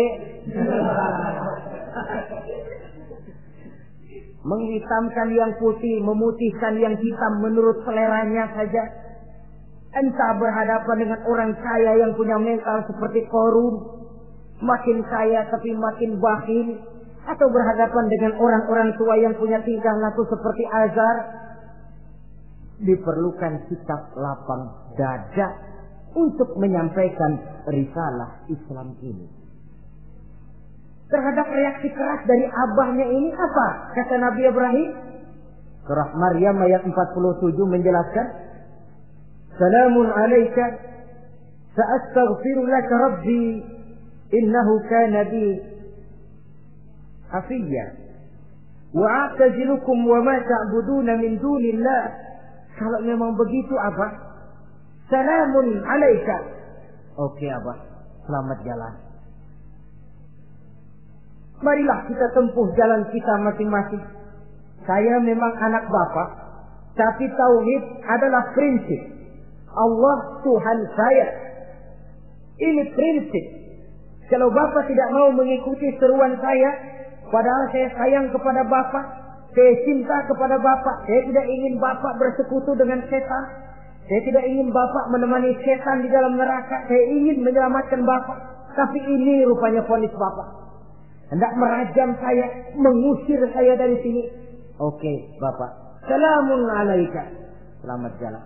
menghitamkan yang putih, memutihkan yang hitam menurut seleranya saja. Entah berhadapan dengan orang kaya yang punya mental seperti Qarun, makin kaya tapi makin bakhil, atau berhadapan dengan orang-orang tua yang punya tingkah laku seperti Azar. Diperlukan sikap lapang dada untuk menyampaikan risalah Islam ini. Terhadap reaksi keras dari abahnya ini apa? Kata Nabi Ibrahim, surah Maryam ayat 47 menjelaskan, Salamun alaika sa'astaghfiru laka rabbi innahu kana bi hafiyya wa a'tazilukum wa ma ta'buduna min dunillah. Kalau memang begitu apa? Salamun alaika. Oke Abah, selamat jalan. Marilah kita tempuh jalan kita masing-masing. Saya memang anak Bapak, tapi tauhid adalah prinsip. Allah Tuhan saya. Ini prinsip. Kalau Bapak tidak mau mengikuti seruan saya, padahal saya sayang kepada Bapak, saya cinta kepada Bapak, saya tidak ingin Bapak bersekutu dengan setan. Saya tidak ingin Bapak menemani setan di dalam neraka. Saya ingin menyelamatkan Bapak. Tapi ini rupanya vonis Bapak. Hendak merajam saya, mengusir saya dari sini. Oke, Bapak. Salamun alaika. Selamat jalan.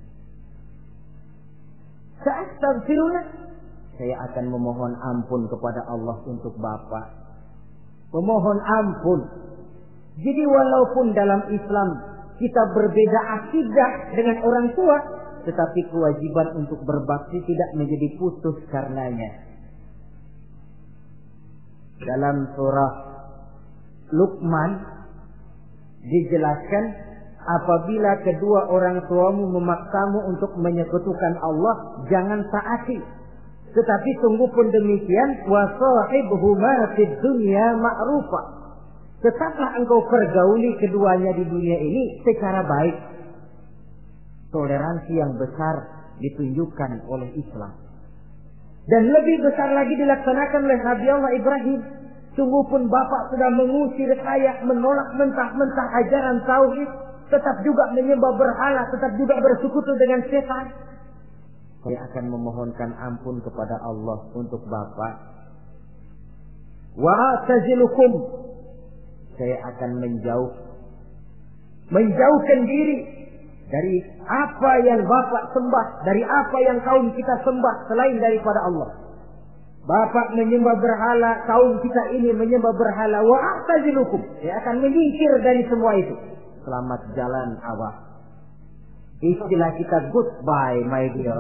Sa'astaghfirullah. Saya akan memohon ampun kepada Allah untuk Bapak. Memohon ampun. Jadi walaupun dalam Islam kita berbeda akidah dengan orang tua, tetapi kewajiban untuk berbakti tidak menjadi putus karenanya. Dalam surah Luqman dijelaskan, apabila kedua orang tuamu memaksamu untuk menyekutukan Allah, jangan taati. Tetapi sungguh pun demikian, wa sahibhuma fid dunya ma'rufa. Tetaplah engkau pergauli keduanya di dunia ini secara baik. Toleransi yang besar ditunjukkan oleh Islam. Dan lebih besar lagi dilaksanakan oleh Nabi Allah Ibrahim. Sungguh pun Bapak sudah mengusir saya, menolak mentah-mentah ajaran tauhid, tetap juga menyembah berhala, tetap juga bersekutu dengan setan. Saya akan memohonkan ampun kepada Allah untuk Bapak. Wa a'tazilukum. Saya akan menjauhkan diri dari apa yang Bapak sembah, dari apa yang kaum kita sembah selain daripada Allah. Bapak menyembah berhala, kaum kita ini menyembah berhala, wa a'tazilukum. Saya akan menyingkir dari semua itu. Selamat jalan Abah. Istilah kita goodbye my dear.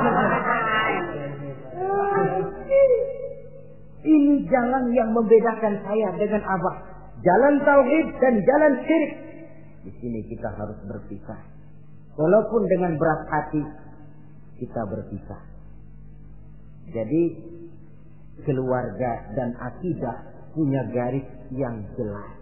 Ini jalan yang membedakan saya dengan Abah. Jalan tauhid dan jalan syirik. Di sini kita harus berpisah. Walaupun dengan berat hati kita berpisah. Jadi keluarga dan akidah punya garis yang jelas.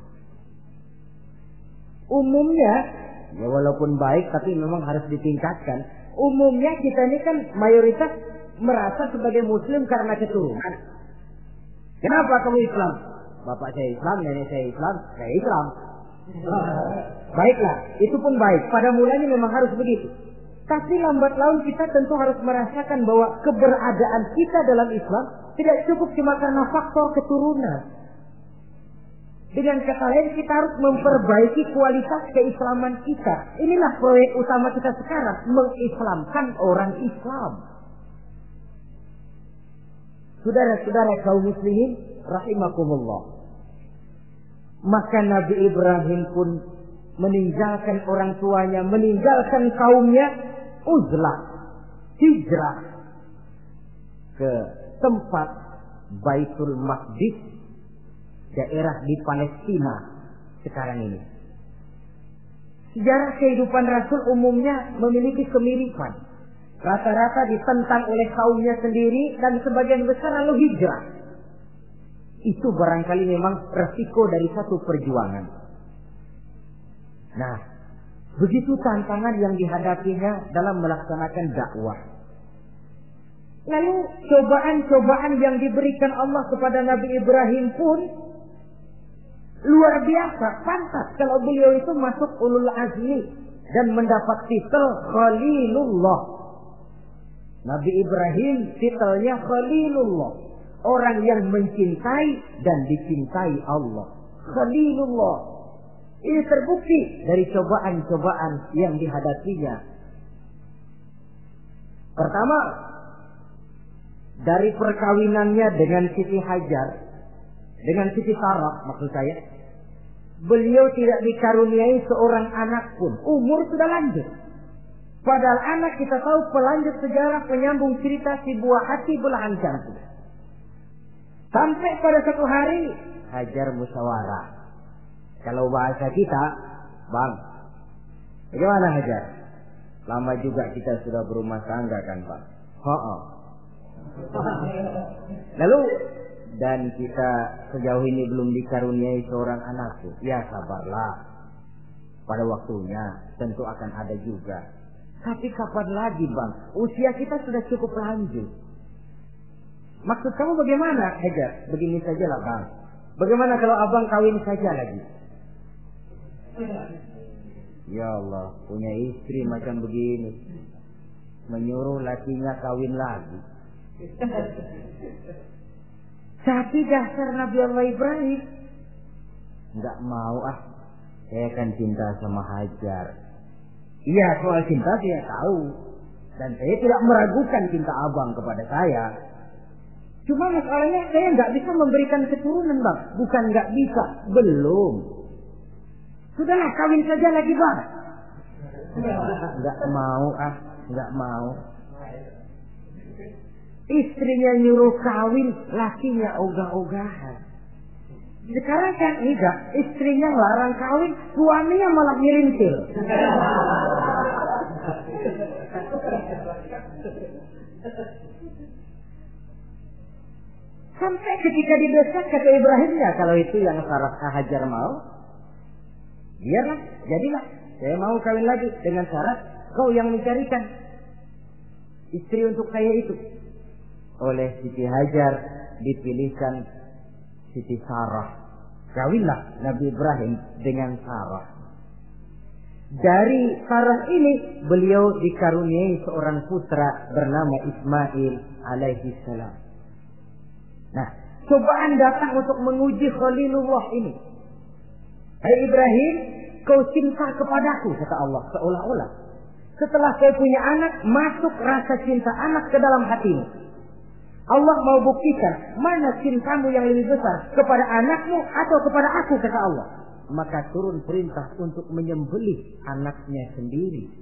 Umumnya, ya walaupun baik tapi memang harus ditingkatkan. Umumnya kita ini kan mayoritas merasa sebagai muslim karena keturunan. Kenapa kamu Islam? Bapak saya Islam, nenek saya Islam, saya Islam. Baiklah, itu pun baik. Pada mulanya memang harus begitu. Tapi lambat laun kita tentu harus merasakan bahwa keberadaan kita dalam Islam tidak cukup cuma karena faktor keturunan. Dengan kata lain kita harus memperbaiki kualitas keislaman kita. Inilah proyek utama kita sekarang, mengislamkan orang Islam. Saudara-saudara kaum muslimin rahimakumullah. Maka Nabi Ibrahim pun meninggalkan orang tuanya, meninggalkan kaumnya, uzlah, hijrah ke tempat Baitul Maqdis, daerah di Palestina sekarang ini. Sejarah kehidupan Rasul umumnya memiliki kemiripan. Rata-rata ditentang oleh kaumnya sendiri dan sebagian besar lalu hijrah. Itu barangkali memang resiko dari satu perjuangan. Nah, begitu tantangan yang dihadapinya dalam melaksanakan dakwah. Lalu cobaan-cobaan yang diberikan Allah kepada Nabi Ibrahim pun luar biasa. Pantas kalau beliau itu masuk ulul azmi dan mendapat titel Khalilullah. Nabi Ibrahim titelnya Khalilullah, orang yang mencintai dan dicintai Allah. Khalilullah. Ini terbukti dari cobaan-cobaan yang dihadapinya. Pertama, dari perkawinannya dengan Siti Hajar, dengan Siti Sarah maksud saya, beliau tidak dikaruniai seorang anak pun. Umur sudah lanjut. Padahal anak kita tahu pelanjut sejarah, penyambung cerita si buah hati belahan jantung. Sampai pada satu hari Hajar musyawarah. Kalau bahasa kita, Bang, bagaimana Hajar? Lama juga kita sudah berumah tangga kan Bang? Lalu, dan kita sejauh ini belum dikaruniai seorang anak tuh. Ya sabarlah. Pada waktunya tentu akan ada juga. Tapi kapan lagi Bang? Usia kita sudah cukup lanjut. Maksud kamu bagaimana Hajar? Begini sajalah Bang. Bagaimana kalau abang kawin saja lagi? Ya Allah, punya istri macam begini, menyuruh lakinya kawin lagi. Tapi dasar Nabi Allah Ibrahim, nggak mau saya kan cinta sama Hajar. Iya, soal cinta saya tahu, dan saya tidak meragukan cinta abang kepada saya. Cuma masalahnya saya nggak bisa memberikan keturunan Bang. Bukan nggak bisa, belum. Sudahlah, kawin saja lagi Bang. Nggak mau nggak mau. Istrinya nyuruh kawin, lakinya ogah-ogahan. Sekarang kan enggak, istrinya larang kawin, suaminya malah ngirintil. Sampai ketika didesak kata Ibrahimnya, kalau itu yang Sarah Hajar mau, biarlah, jadilah. Saya mau kawin lagi dengan syarat kau yang mencarikan istri untuk saya itu. Oleh Siti Hajar dipilihkan Siti Sarah. Kawinlah Nabi Ibrahim dengan Sarah. Dari Sarah ini beliau dikaruniai seorang putra bernama Ismail alaihi salam. Nah, cobaan datang untuk menguji Khalilullah ini. Hai Ibrahim, kau cinta kepadaku, kata Allah, seolah-olah setelah kau punya anak, masuk rasa cinta anak ke dalam hatimu. Allah mau buktikan mana cintamu yang lebih besar, kepada anakmu atau kepada aku, kata Allah. Maka turun perintah untuk menyembelih anaknya sendiri.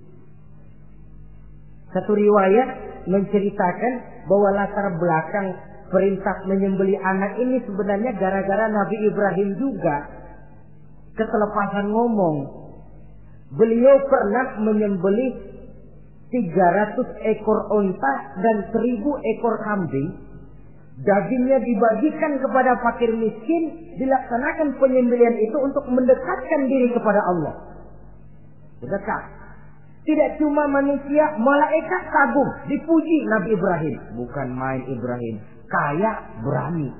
Satu riwayat menceritakan bahwa latar belakang perintah menyembelih anak ini sebenarnya gara-gara Nabi Ibrahim juga ketelepasan ngomong. Beliau pernah menyembelih 300 ekor onta dan 1000 ekor kambing. Dagingnya dibagikan kepada fakir miskin. Dilaksanakan penyembelihan itu untuk mendekatkan diri kepada Allah. Dekat. Tidak cuma manusia, malaikat kagum. Dipuji Nabi Ibrahim. Bukan main Ibrahim. Kaya, berani.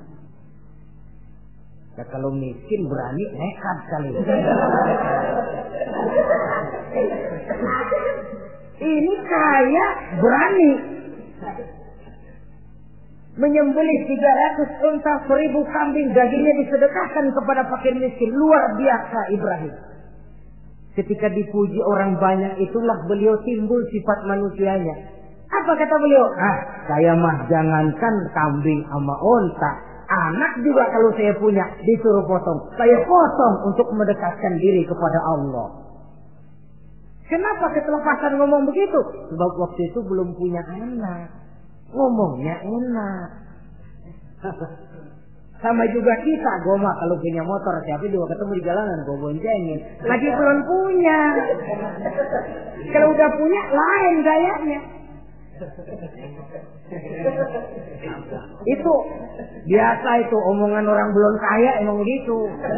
Ya, kalau miskin berani, nekat kali. Ini kaya, berani. Menyembelih 300 unta, 1000 kambing, dagingnya disedekahkan kepada fakir miskin. Luar biasa Ibrahim. Ketika dipuji orang banyak, itulah beliau timbul sifat manusianya. Apa kata beliau? Saya mah jangankan kambing sama unta, anak juga kalau saya punya disuruh potong, saya potong untuk mendekatkan diri kepada Allah. Kenapa ketelepasan ngomong begitu? Sebab waktu itu belum punya anak. Ngomongnya enak. Sama juga kita, goma kalau punya motor, siapa juga ketemu di jalanan, gue boncengin. Lagi belum punya. Kalau udah punya, lain gayanya. Itu biasa, itu omongan orang belum kaya emang gitu.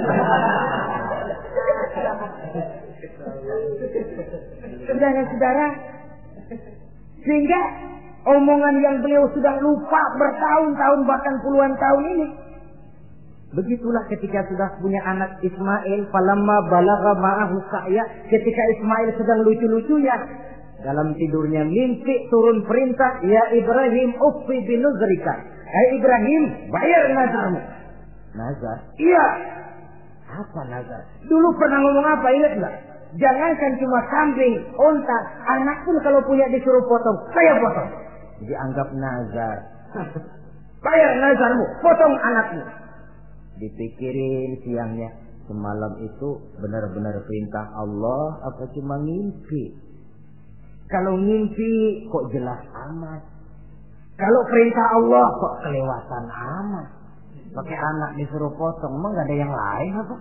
Saudara-saudara, sehingga omongan yang beliau sudah lupa bertahun-tahun bahkan puluhan tahun ini. Begitulah ketika sudah punya anak Ismail, falamma balagha ma'ahu sa'ya, ketika Ismail sedang lucu-lucunya dalam tidurnya mimpi turun perintah, ya Ibrahim uffi binuzrika. Hai Ibrahim, bayar nazarmu. Nazar? Iya. Apa nazar? Dulu pernah ngomong apa, ingat enggak? Jangankan cuma kambing, unta, anak pun kalau punya disuruh potong, saya potong. Jadi anggap nazar. Bayar nazarmu, potong anakmu. Dipikirin siangnya, semalam itu benar-benar perintah Allah apa cuma ngimpi? Kalau ngimpi kok jelas amat. Kalau perintah Allah kok kelewatan amat. Pakai anak disuruh potong, emang gak ada yang lain apa?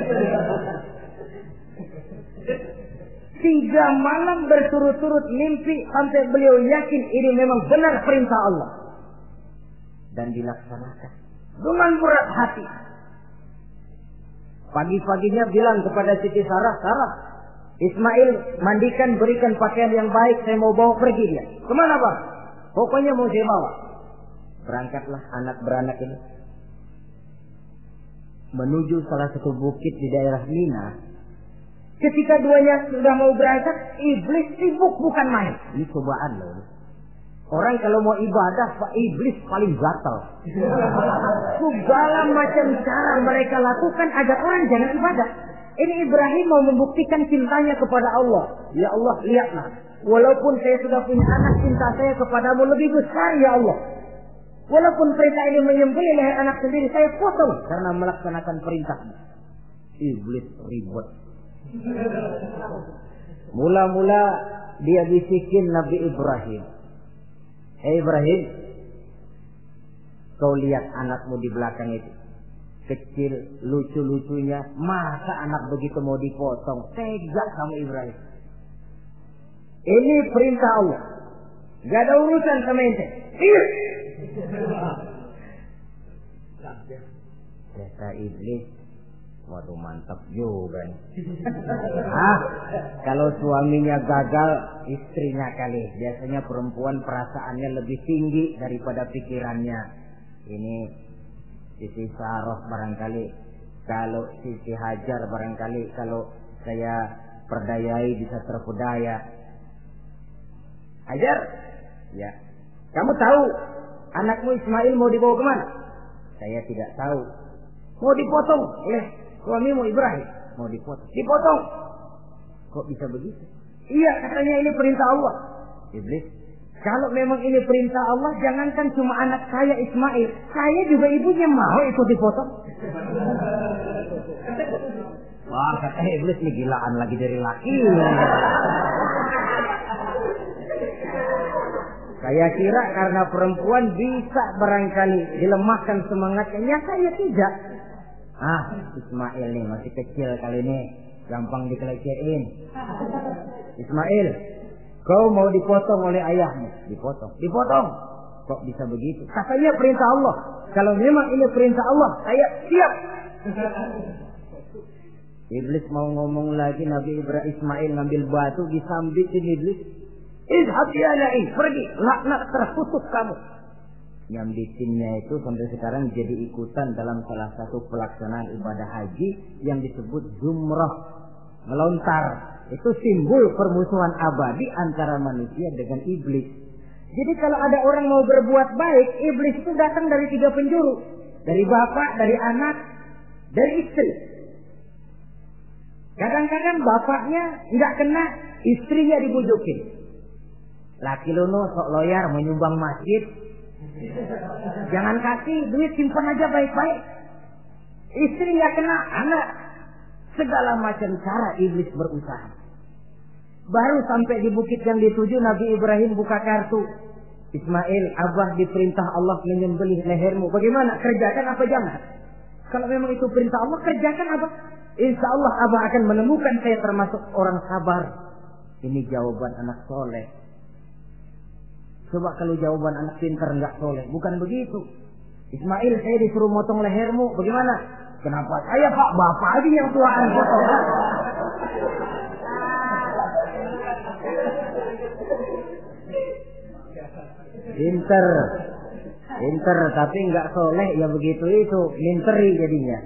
3 malam berturut-turut mimpi sampai beliau yakin ini memang benar perintah Allah. Dan dilaksanakan dengan berat hati. Pagi-paginya bilang kepada Siti Sarah, Sarah, Ismail mandikan, berikan pakaian yang baik, saya mau bawa pergi dia. Kemana Bang? Pokoknya mau saya bawa. Berangkatlah anak beranak ini menuju salah satu bukit di daerah Mina. Ketika duanya sudah mau berangkat, iblis sibuk bukan main. Ini cobaan loh. Orang kalau mau ibadah, Pak, iblis paling gatal. Segala macam cara mereka lakukan agar orang jangan ibadah. Ini Ibrahim mau membuktikan cintanya kepada Allah. Ya Allah, lihatlah. Walaupun saya sudah punya anak, cinta saya kepadamu lebih besar ya Allah. Walaupun perintah ini menyembelih leher anak sendiri, saya potong karena melaksanakan perintahmu. Iblis ribet. Mula-mula dia bisikin Nabi Ibrahim. Hei Ibrahim, kau lihat anakmu di belakang itu. Kecil, lucu-lucunya. Masa anak begitu mau dipotong? Tega kamu Ibrahim. Ini perintah Allah. Gak ada urusan sama ente. Iya. Kata iblis, waduh mantap juga nih. Kalau suaminya gagal, istrinya kali. Biasanya perempuan perasaannya lebih tinggi daripada pikirannya. Ini Siti Sarah barangkali, kalau Siti Hajar barangkali, kalau saya perdayai bisa terpedaya. Hajar, ya. Kamu tahu anakmu Ismail mau dibawa kemana? Saya tidak tahu. Mau dipotong oleh suamimu Ibrahim. Mau dipotong. Dipotong. Kok bisa begitu? Iya, katanya ini perintah Allah. Iblis, Kalau memang ini perintah Allah, jangankan cuma anak saya Ismail, saya juga ibunya mau ikut dipotong. Wah, kata iblis nih gilaan lagi dari laki. Saya kira karena perempuan bisa barangkali dilemahkan semangatnya, ya saya tidak. Ismail nih masih kecil kali ini, gampang dikelecehin. Ismail, kau mau dipotong oleh ayahmu? Dipotong. Kok bisa begitu? Katanya perintah Allah. Kalau memang ini perintah Allah, saya siap. Iblis mau ngomong lagi, Nabi Ibrahim Ismail ngambil batu disambitin iblis. Izhab ya la'in, pergi, laknat terkutuk kamu. Nyambitinnya itu sampai sekarang jadi ikutan dalam salah satu pelaksanaan ibadah haji yang disebut jumrah, melontar. Itu simbol permusuhan abadi antara manusia dengan iblis. Jadi kalau ada orang mau berbuat baik, iblis itu datang dari 3 penjuru. Dari bapak, dari anak, dari istri. Kadang-kadang bapaknya nggak kena, istrinya dibujukin. Laki lono sok loyar menyumbang masjid. Jangan kasih duit, simpan aja baik-baik. Istri nggak kena, anak. Segala macam cara iblis berusaha. Baru sampai di bukit yang dituju, Nabi Ibrahim buka kartu. Ismail, Abah diperintah Allah menyembelih lehermu. Bagaimana? Kerjakan apa jangan? Kalau memang itu perintah Allah, kerjakan apa? Insya Allah Abah akan menemukan saya termasuk orang sabar. Ini jawaban anak soleh. Coba kalau jawaban anak pintar nggak soleh, bukan begitu. Ismail, saya disuruh motong lehermu, bagaimana? Kenapa saya Pak? Bapak aja yang tuaan potong. Pinter, tapi nggak soleh, ya begitu itu, minteri jadinya.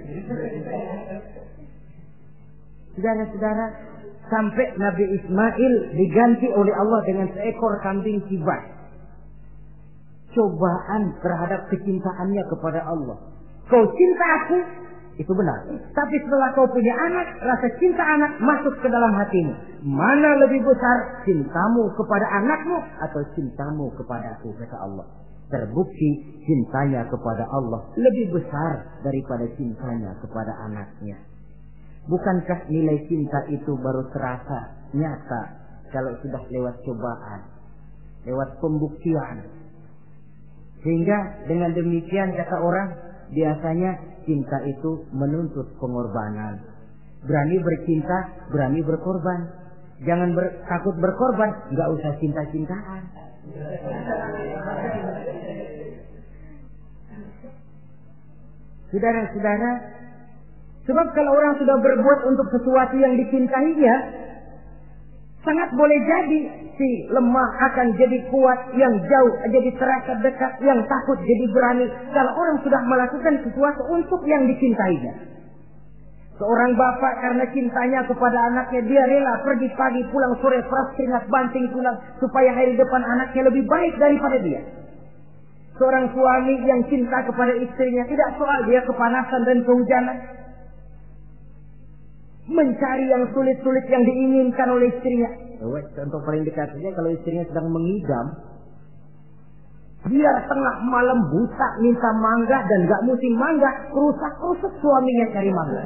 Saudara-saudara, sampai Nabi Ismail diganti oleh Allah dengan seekor kambing kibas. Cobaan terhadap kecintaannya kepada Allah. Kau cinta aku, itu benar. Tapi setelah kau punya anak, rasa cinta anak masuk ke dalam hatimu. Mana lebih besar, cintamu kepada anakmu atau cintamu kepada aku, kata Allah. Terbukti cintanya kepada Allah lebih besar daripada cintanya kepada anaknya. Bukankah nilai cinta itu baru terasa nyata kalau sudah lewat cobaan, lewat pembuktian? Sehingga dengan demikian kata orang, biasanya cinta itu menuntut pengorbanan. Berani bercinta, berani berkorban. Jangan takut berkorban, nggak usah cinta-cintaan. Saudara-saudara, sebab kalau orang sudah berbuat untuk sesuatu yang dicintainya, sangat boleh jadi si lemah akan jadi kuat, yang jauh jadi terasa dekat, yang takut jadi berani. Kalau orang sudah melakukan sesuatu untuk yang dicintainya. Seorang bapak karena cintanya kepada anaknya, dia rela pergi pagi pulang sore, peras keringat banting tulang supaya hari depan anaknya lebih baik daripada dia. Seorang suami yang cinta kepada istrinya, tidak soal dia kepanasan dan kehujanan, mencari yang sulit-sulit yang diinginkan oleh istrinya. Contoh paling dekat saja, kalau istrinya sedang mengidam, dia tengah malam buta minta mangga dan gak musim mangga, rusak-rusak suaminya cari mangga.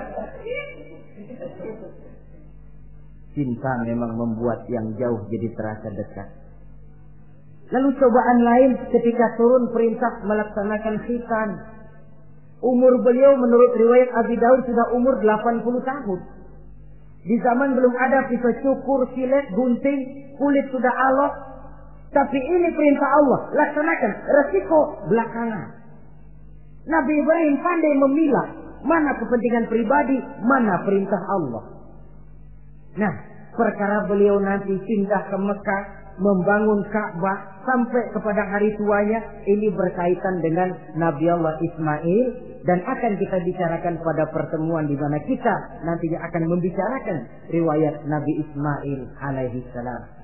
Cinta memang membuat yang jauh jadi terasa dekat. Lalu cobaan lain ketika turun perintah melaksanakan khitan. Umur beliau menurut riwayat Abi Daud sudah umur 80 tahun. Di zaman belum ada pisau cukur, silet, gunting, kulit sudah alot. Tapi ini perintah Allah, laksanakan, resiko belakangan. Nabi Ibrahim pandai memilah mana kepentingan pribadi, mana perintah Allah. Nah, perkara beliau nanti pindah ke Mekah, membangun Ka'bah sampai kepada hari tuanya, ini berkaitan dengan Nabi Allah Ismail, dan akan kita bicarakan pada pertemuan di mana kita nantinya akan membicarakan riwayat Nabi Ismail alaihi salam.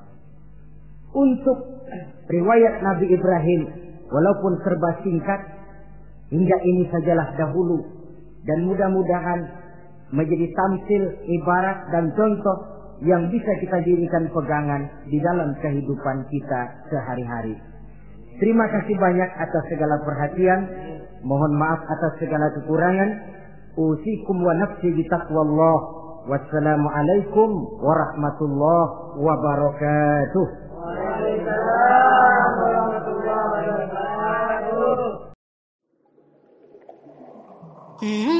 Untuk riwayat Nabi Ibrahim, walaupun serba singkat, hingga ini sajalah dahulu, dan mudah-mudahan menjadi tamsil, ibarat dan contoh yang bisa kita jadikan pegangan di dalam kehidupan kita sehari-hari. Terima kasih banyak atas segala perhatian. Mohon maaf atas segala kekurangan. Usikum wa nafsi bitaqwallah. Wassalamualaikum warahmatullahi wabarakatuh. Waalaikumsalam warahmatullahi wabarakatuh.